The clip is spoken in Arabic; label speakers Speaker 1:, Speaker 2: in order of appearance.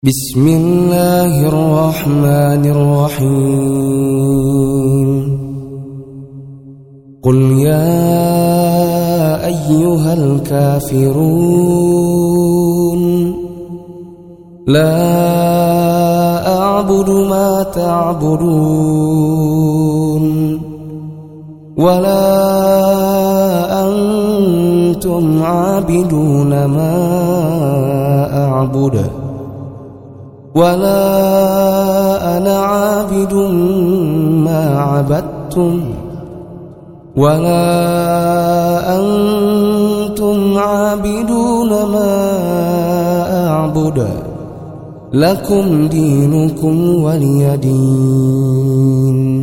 Speaker 1: بسم الله الرحمن الرحيم. قل يا أيها الكافرون لا أعبد ما تعبدون ولا أنتم عابدون ما أعبد ولا أنا عابد ما عبدتم ولا أنتم عابدون ما أعبد لكم دينكم ولي دين.